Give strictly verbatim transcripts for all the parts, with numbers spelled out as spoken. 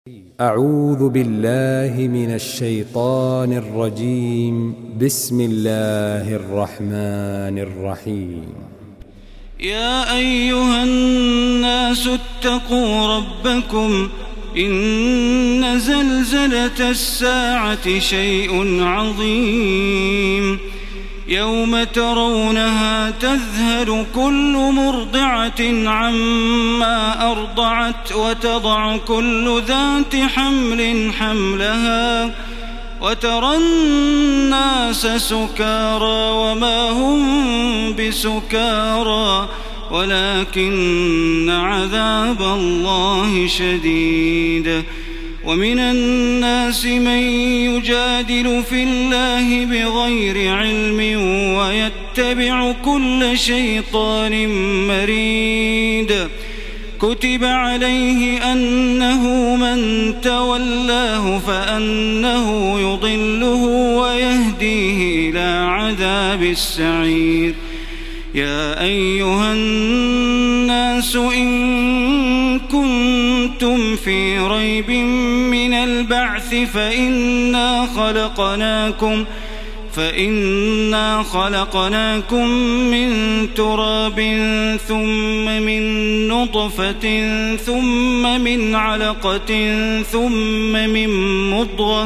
أعوذ بالله من الشيطان الرجيم. بسم الله الرحمن الرحيم. يا أيها الناس اتقوا ربكم إن زلزلة الساعة شيء عظيم يوم ترونها تذهل كل مرضعة عما أرضعت وتضع كل ذات حمل حملها وترى الناس سكارى وما هم بسكارى ولكن عذاب الله شديد. ومن الناس من يجادل في الله بغير علم ويتبع كل شيطان مريد. كتب عليه أنه من تولاه فأنه يضله ويهديه إلى عذاب السعير. يا أيها الناس إن كنتم في ريب من البعث فإنا خلقناكم فإنا خلقناكم من تراب ثم من نطفة ثم من علقة ثم من مضغة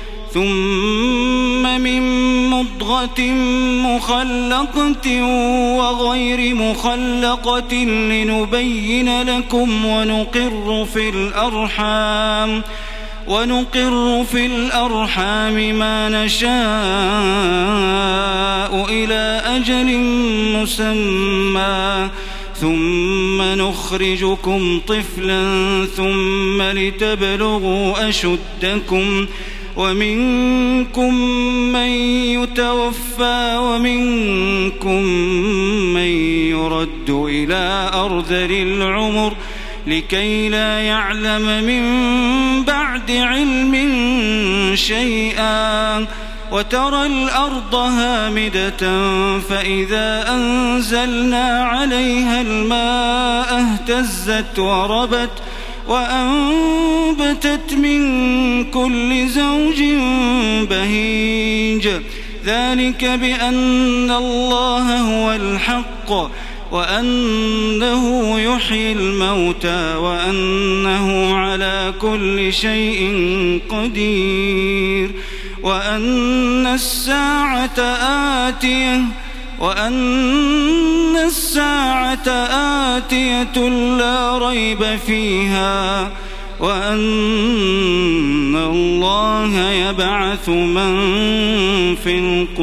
ثم من مضغة مخلقة وغير مخلقة لنبين لكم ونقر في الأرحام ونقر في الأرحام ما نشاء إلى أجل مسمى ثم نخرجكم طفلا ثم لتبلغوا أشدكم ومنكم من يتوفى ومنكم من يرد إلى أرذل العمر لكي لا يعلم من بعد علم شيئا. وترى الأرض هامدة فإذا أنزلنا عليها الماء اهتزت وربت وأنبتت من كل زوج بهيج. ذلك بأن الله هو الحق وأنه يحيي الموتى وأنه على كل شيء قدير وأن الساعة آتية وأن الساعة آتية لا ريب فيها وأن الله يبعث من في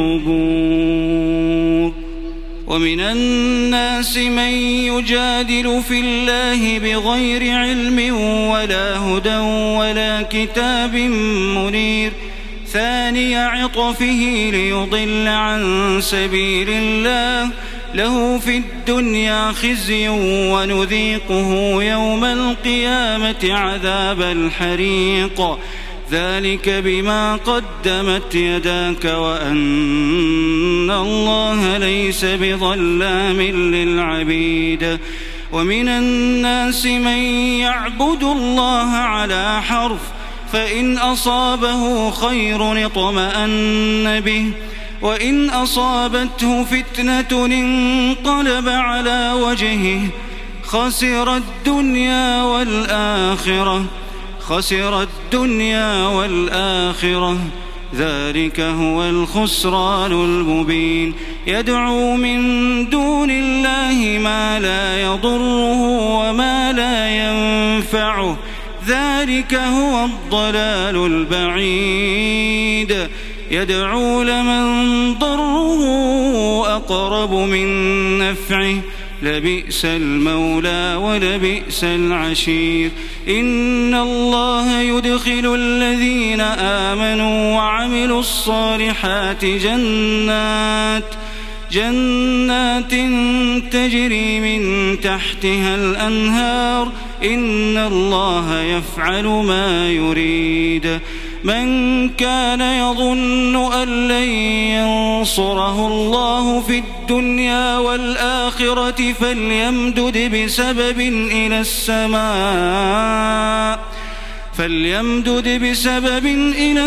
القبور. ومن الناس من يجادل في الله بغير علم ولا هدى ولا كتاب منير. ثاني عطفه ليضل عن سبيل الله له في الدنيا خزي ونذيقه يوم القيامة عذاب الحريق. ذلك بما قدمت يداك وأن الله ليس بظلام للعبيد. ومن الناس من يعبد الله على حرف فإن أصابه خير اطمأن به وإن أصابته فتنة انقلب على وجهه خسر الدنيا والآخرة خسر الدنيا والآخرة ذلك هو الخسران المبين. يدعو من دون الله ما لا يضره وما لا ينفعه ذلك هو الضلال البعيد. يدعو لمن ضره أقرب من نفعه لبئس المولى ولبئس العشير. إن الله يدخل الذين آمنوا وعملوا الصالحات جنات جنات تجري من تحتها الأنهار إن الله يفعل ما يريد. من كان يظن أن لن ينصره الله في الدنيا والآخرة فليمدد بسبب إلى السماء فليمدد بسبب إلى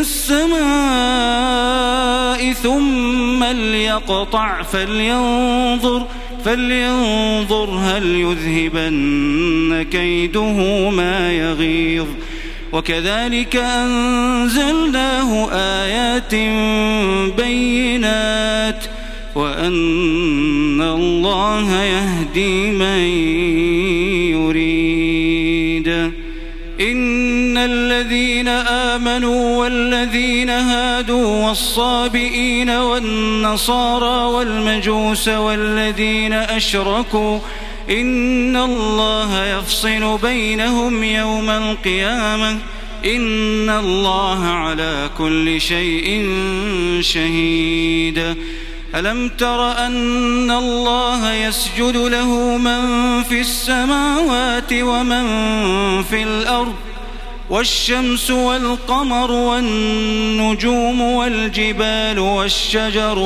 السماء ثم ليقطع فلينظر فلينظر هل يذهبن كيده ما يغيظ. وكذلك أنزلناه آيات بينات وأن الله يهدي من يريد. إن الذين آمنوا والذين هادوا والصابئين والنصارى والمجوس والذين أشركوا إن الله يفصل بينهم يوم القيامة إن الله على كل شيء شهيد. ألم تر أن الله يسجد له من في السماوات ومن في الأرض والشمس والقمر والنجوم والجبال والشجر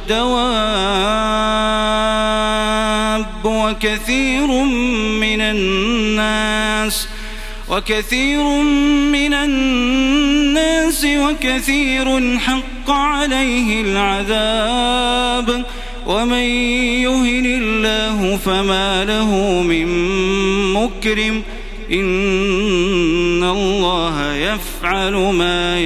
والدواب وكثير من الناس وكثير من الناس وكثير حق عليه العذاب ومن يهن الله فما له من مكرم إن الله يفعل ما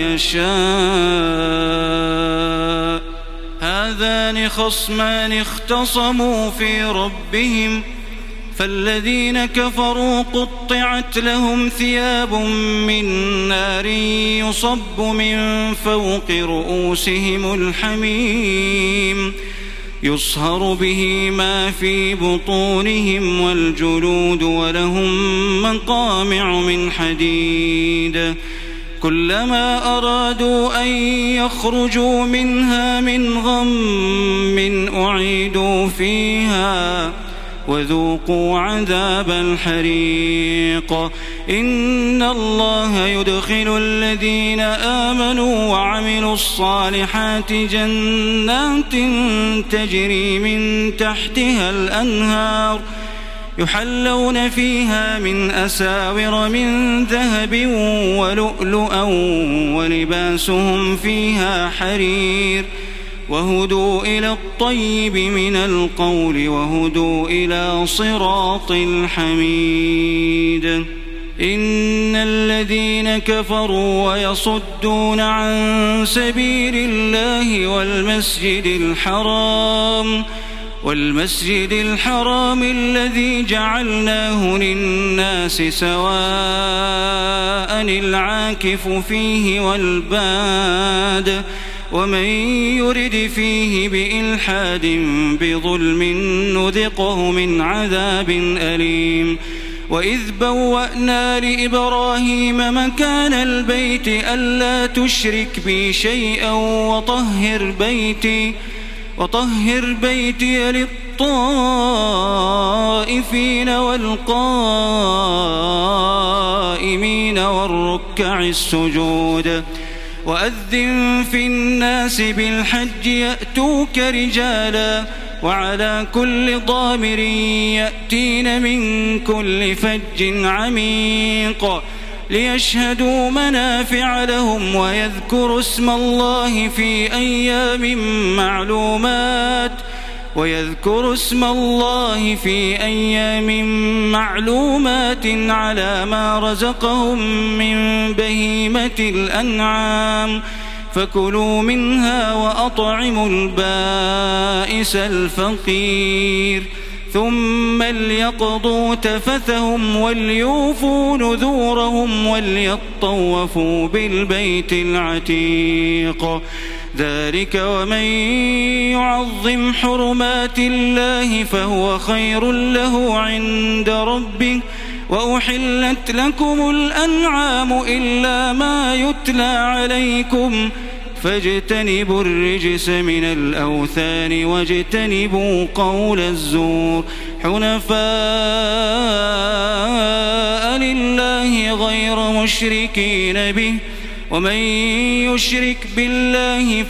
يشاء. هذان خصمان اختصموا في ربهم فالذين كفروا قطعت لهم ثياب من نار يصب من فوق رؤوسهم الحميم يصهر به ما في بطونهم والجلود ولهم مقامع من حديد كلما أرادوا أن يخرجوا منها من غم أعيدوا فيها وذوقوا عذاب الحريق. إن الله يدخل الذين آمنوا وعملوا الصالحات جنات تجري من تحتها الأنهار يحلون فيها من أساور من ذهب ولؤلؤا ولباسهم فيها حرير وهدوا إلى الطيب من القول وهدوا إلى صراط الحميد. إن الذين كفروا ويصدون عن سبيل الله والمسجد الحرام والمسجد الحرام الذي جعلناه للناس سواء العاكف فيه والباد ومن يرد فيه بإلحاد بظلم نذقه من عذاب أليم. وإذ بوأنا لإبراهيم مكان البيت ألا تشرك بي شيئا وطهر بيتي وطهر بيتي للطائفين والقائمين والركع السجود. وأذن في الناس بالحج يأتوك رجالا وعلى كل ضامر يأتين من كل فج عميق ليشهدوا منافع لهم ويذكروا اسم الله في أيام معلومات ويذكروا اسم الله في أيام معلومات على ما رزقهم من بهيمة الأنعام فكلوا منها وأطعموا البائس الفقير ثم ليقضوا تفثهم وليوفوا نذورهم وليطوفوا بالبيت العتيق. ذلك ومن يعظم حرمات الله فهو خير له عند ربه وأحلت لكم الأنعام إلا ما يتلى عليكم فاجتنبوا الرجس من الأوثان واجتنبوا قول الزور حنفاء لله غير مشركين به ومن يشرك بالله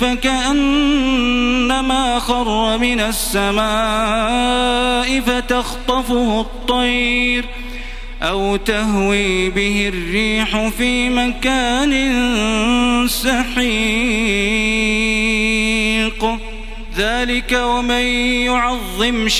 فكأنما خر من السماء فتخطفه الطير أو تهوي به الريح في مكان سحيق ذلك ومن يعظم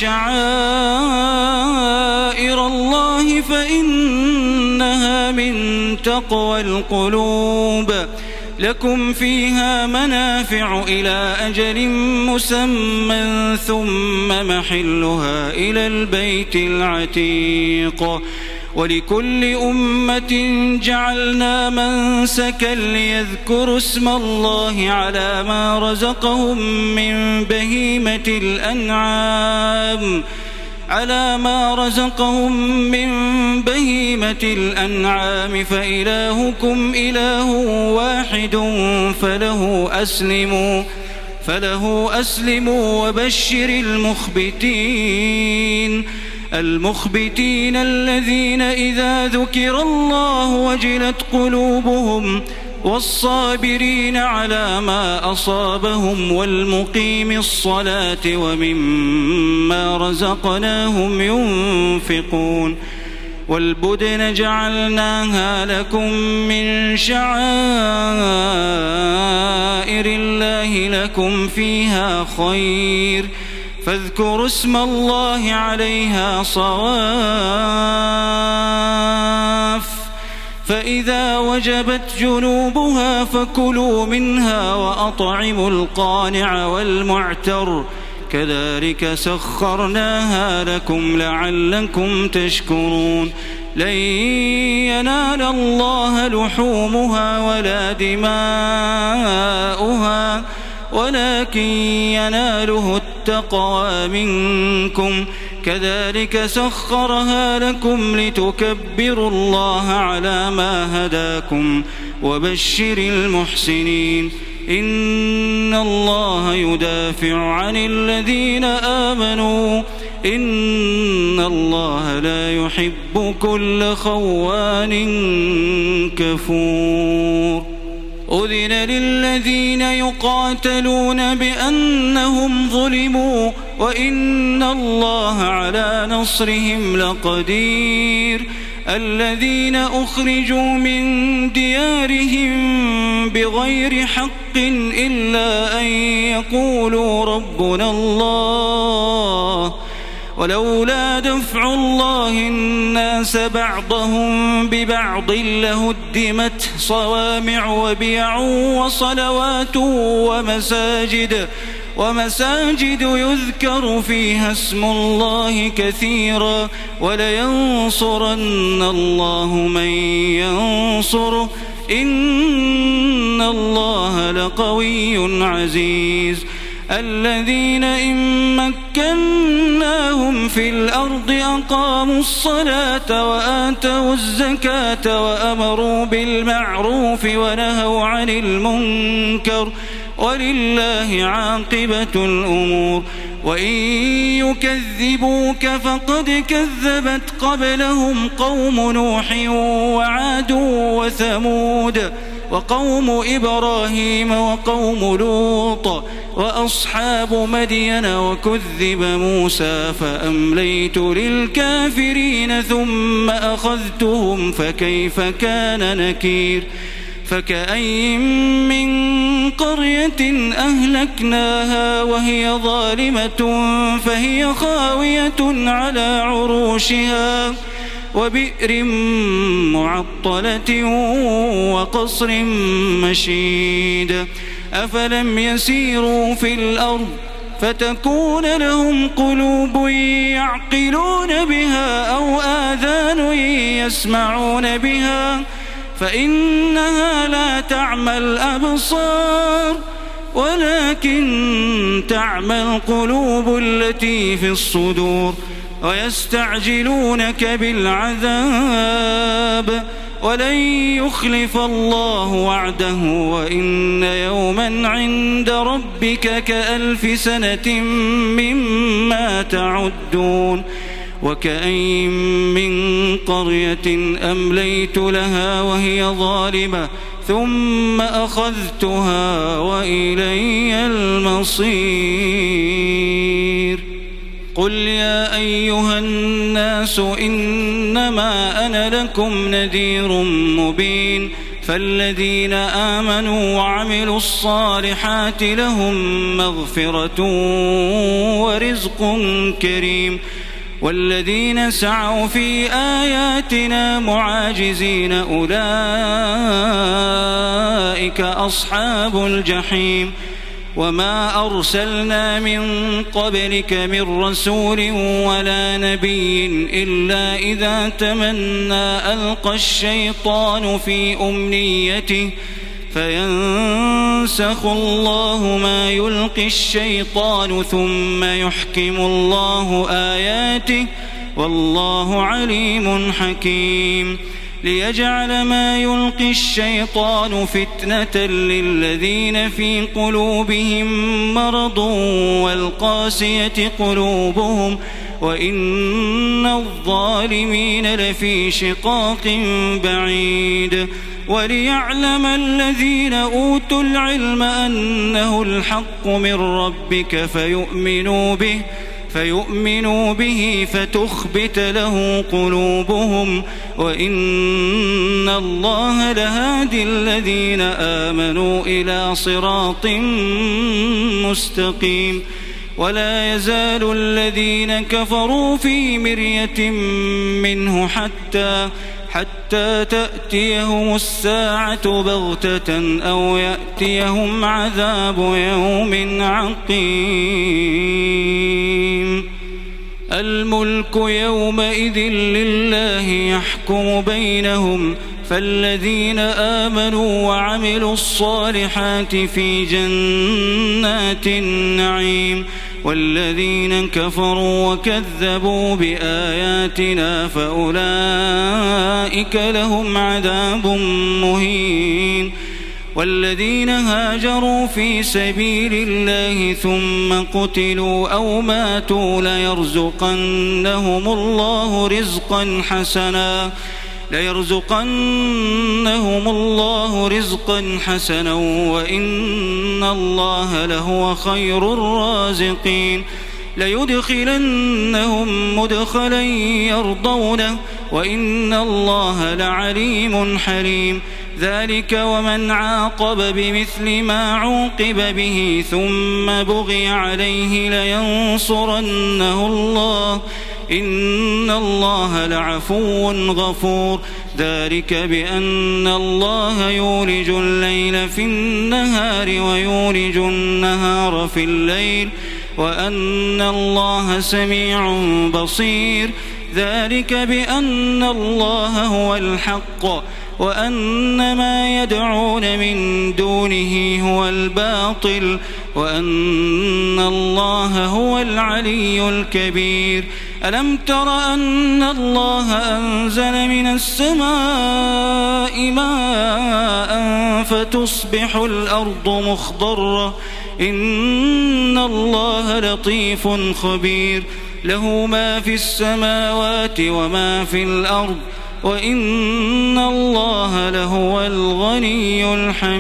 شعائر الله فإنها من تقوى القلوب لكم فيها منافع إلى أجل مسمى ثم محلها إلى البيت العتيق ولكل أمة جعلنا منسكا ليذكروا اسم الله على ما رزقهم من بهيمة الأنعام على ما رزقهم من بهيمة الأنعام فإلهكم إله واحد فله أسلموا فله أسلموا وبشر المخبتين المخبتين الذين إذا ذكر الله وجلت قلوبهم والصابرين على ما أصابهم والمقيم الصلاة ومما رزقناهم ينفقون والبدن جعلناها لكم من شعائر الله لكم فيها خير فاذكروا اسم الله عليها صواف فإذا وجبت جنوبها فكلوا منها وأطعموا القانع والمعتر كذلك سخرناها لكم لعلكم تشكرون لن ينال الله لحومها ولا دماؤها ولكن يناله التقوى منكم كذلك سخرها لكم لتكبروا الله على ما هداكم وبشر المحسنين إن الله يدافع عن الذين آمنوا إن الله لا يحب كل خوان كفور أذن للذين يقاتلون بأنهم ظلموا وإن الله على نصرهم لقدير الذين أخرجوا من ديارهم بغير حق إلا أن يقولوا ربنا الله ولولا دفع الله الناس بعضهم ببعض لهدمت صوامع وبيع وصلوات ومساجد ومساجد يذكر فيها اسم الله كثيرا ولينصرن الله من ينصره إن الله لقوي عزيز الذين إن مكناهم في الأرض أقاموا الصلاة وآتوا الزكاة وأمروا بالمعروف ونهوا عن المنكر ولله عاقبة الأمور وإن يكذبوك فقد كذبت قبلهم قوم نوح وعاد وثمود وقوم إبراهيم وقوم لوط وأصحاب مدين وكذب موسى فأمليت للكافرين ثم أخذتهم فكيف كان نكير فكأين من قرية أهلكناها وهي ظالمة فهي خاوية على عروشها وبئر معطلة وقصر مشيد أفلم يسيروا في الأرض فتكون لهم قلوب يعقلون بها أو آذان يسمعون بها فإنها لا تعمى الأبصار ولكن تعمى القلوب التي في الصدور ويستعجلونك بالعذاب ولن يخلف الله وعده وإن يوما عند ربك كألف سنة مما تعدون وكأين من قرية أمليت لها وهي ظالمة ثم أخذتها وإلي المصير قل يا أيها الناس إنما أنا لكم نذير مبين فالذين آمنوا وعملوا الصالحات لهم مغفرة ورزق كريم والذين سعوا في آياتنا معاجزين أولئك أصحاب الجحيم وما أرسلنا من قبلك من رسول ولا نبي إلا إذا تمنى ألقى الشيطان في أمنيته فينسخ الله ما يلقي الشيطان ثم يحكم الله آياته والله عليم حكيم ليجعل ما يلقي الشيطان فتنة للذين في قلوبهم مرض والقاسية قلوبهم وإن الظالمين لفي شقاق بعيد وليعلم الذين أوتوا العلم أنه الحق من ربك فيؤمنوا به فيؤمنوا به فتخبت له قلوبهم وإن الله لهادي الذين آمنوا إلى صراط مستقيم ولا يزال الذين كفروا في مرية منه حتى حتى تأتيهم الساعة بغتة أو يأتيهم عذاب يوم عقيم الملك يومئذ لله يحكم بينهم فالذين آمنوا وعملوا الصالحات في جنات النعيم والذين كفروا وكذبوا بآياتنا فأولئك لهم عذاب مهين والذين هاجروا في سبيل الله ثم قتلوا أو ماتوا ليرزقنهم الله رزقا حسنا ليرزقنهم الله رزقا حسنا وإن الله لهو خير الرازقين ليدخلنهم مدخلا يرضونه وإن الله لعليم حليم ذلك ومن عاقب بمثل ما عوقب به ثم بغي عليه لينصرنه الله إن الله لعفو غفور ذلك بأن الله يولج الليل في النهار ويولج النهار في الليل وأن الله سميع بصير ذلك بأن الله هو الحق وأن ما يدعون من دونه هو الباطل وأن الله هو العلي الكبير ألم تر أن الله أنزل من السماء ماء فتصبح الأرض مخضرة إن الله لطيف خبير له ما في السماوات وما في الأرض وإن الله لهو الغني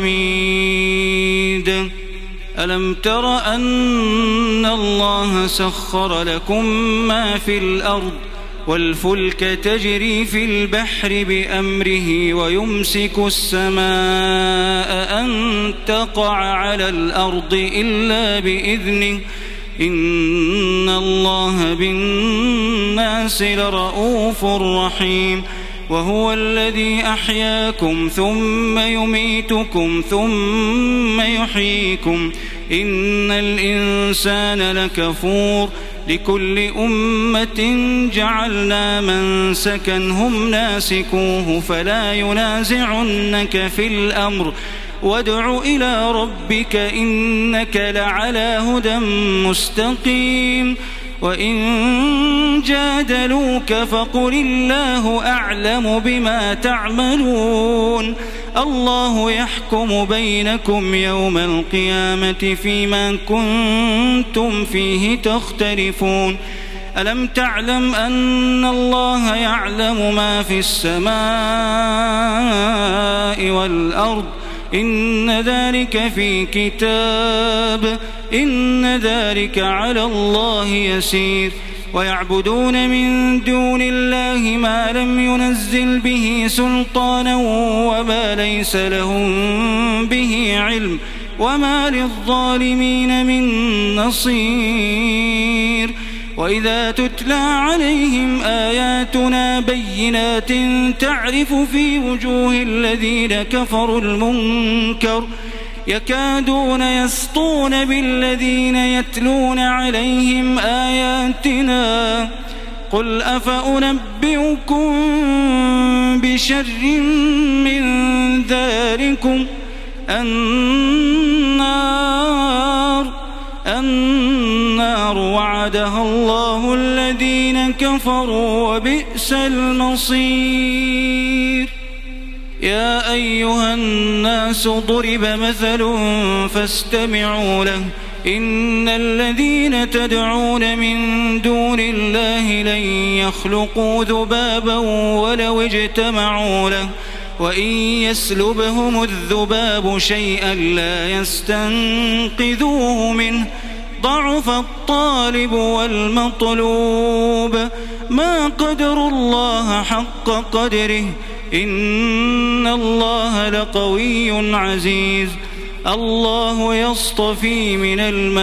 الحميد ألم تر أن الله سخر لكم ما في الأرض والفلك تجري في البحر بأمره ويمسك السماء أن تقع على الأرض إلا بإذنه إن الله بالناس لرؤوف رحيم وهو الذي أحياكم ثم يميتكم ثم يحييكم إن الإنسان لكفور لكل أمة جعلنا منسكا هم ناسكوه فلا ينازعنك في الأمر وادع إلى ربك إنك لعلى هدى مستقيم وإن جادلوك فقل الله أعلم بما تعملون الله يحكم بينكم يوم القيامة فيما كنتم فيه تختلفون ألم تعلم أن الله يعلم ما في السماء والأرض إن ذلك في كتاب إن ذلك على الله يسير ويعبدون من دون الله ما لم ينزل به سلطانا وما ليس لهم به علم وما للظالمين من نصير وإذا تتلى عليهم آياتنا بينات تعرف في وجوه الذين كفروا المنكر يكادون يسطون بالذين يتلون عليهم آياتنا قل أفأنبئكم بشر من ذلكم النار النار وعدها الله الذين كفروا وبئس المصير يا أيها الناس ضرب مثل فاستمعوا له إن الذين تدعون من دون الله لن يخلقوا ذبابا ولو اجتمعوا له وإن يسلبهم الذباب شيئا لا يستنقذوه منه ضعف الطالب والمطلوب ما قدر الله حق قدره إن الله لقوي عزيز الله يصطفي من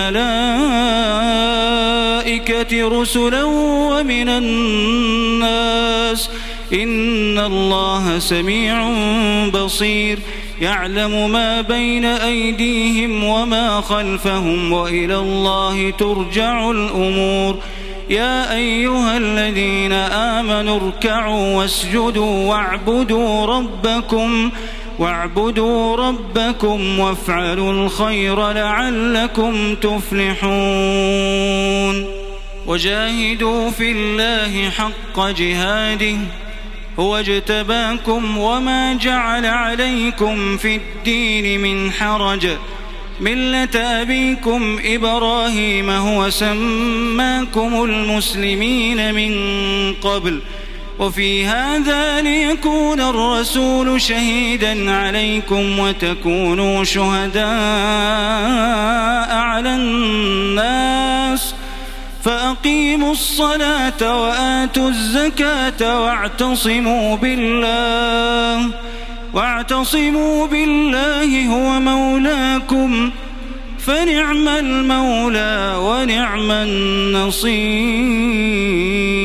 الملائكة رسلا ومن الناس إن الله سميع بصير يعلم ما بين أيديهم وما خلفهم وإلى الله ترجع الأمور يا أيها الذين آمنوا اركعوا واسجدوا واعبدوا ربكم واعبدوا ربكم وافعلوا الخير لعلكم تفلحون وجاهدوا في الله حق جهاده هو اجتباكم وما جعل عليكم في الدين من حرج ملة أبيكم إبراهيم هو سماكم المسلمين من قبل وفي هذا ليكون الرسول شهيدا عليكم وتكونوا شهداء على الناس فأقيموا الصلاة وآتوا الزكاة واعتصموا بالله واعتصموا بالله هو مولاكم فنعم المولى ونعم النصير.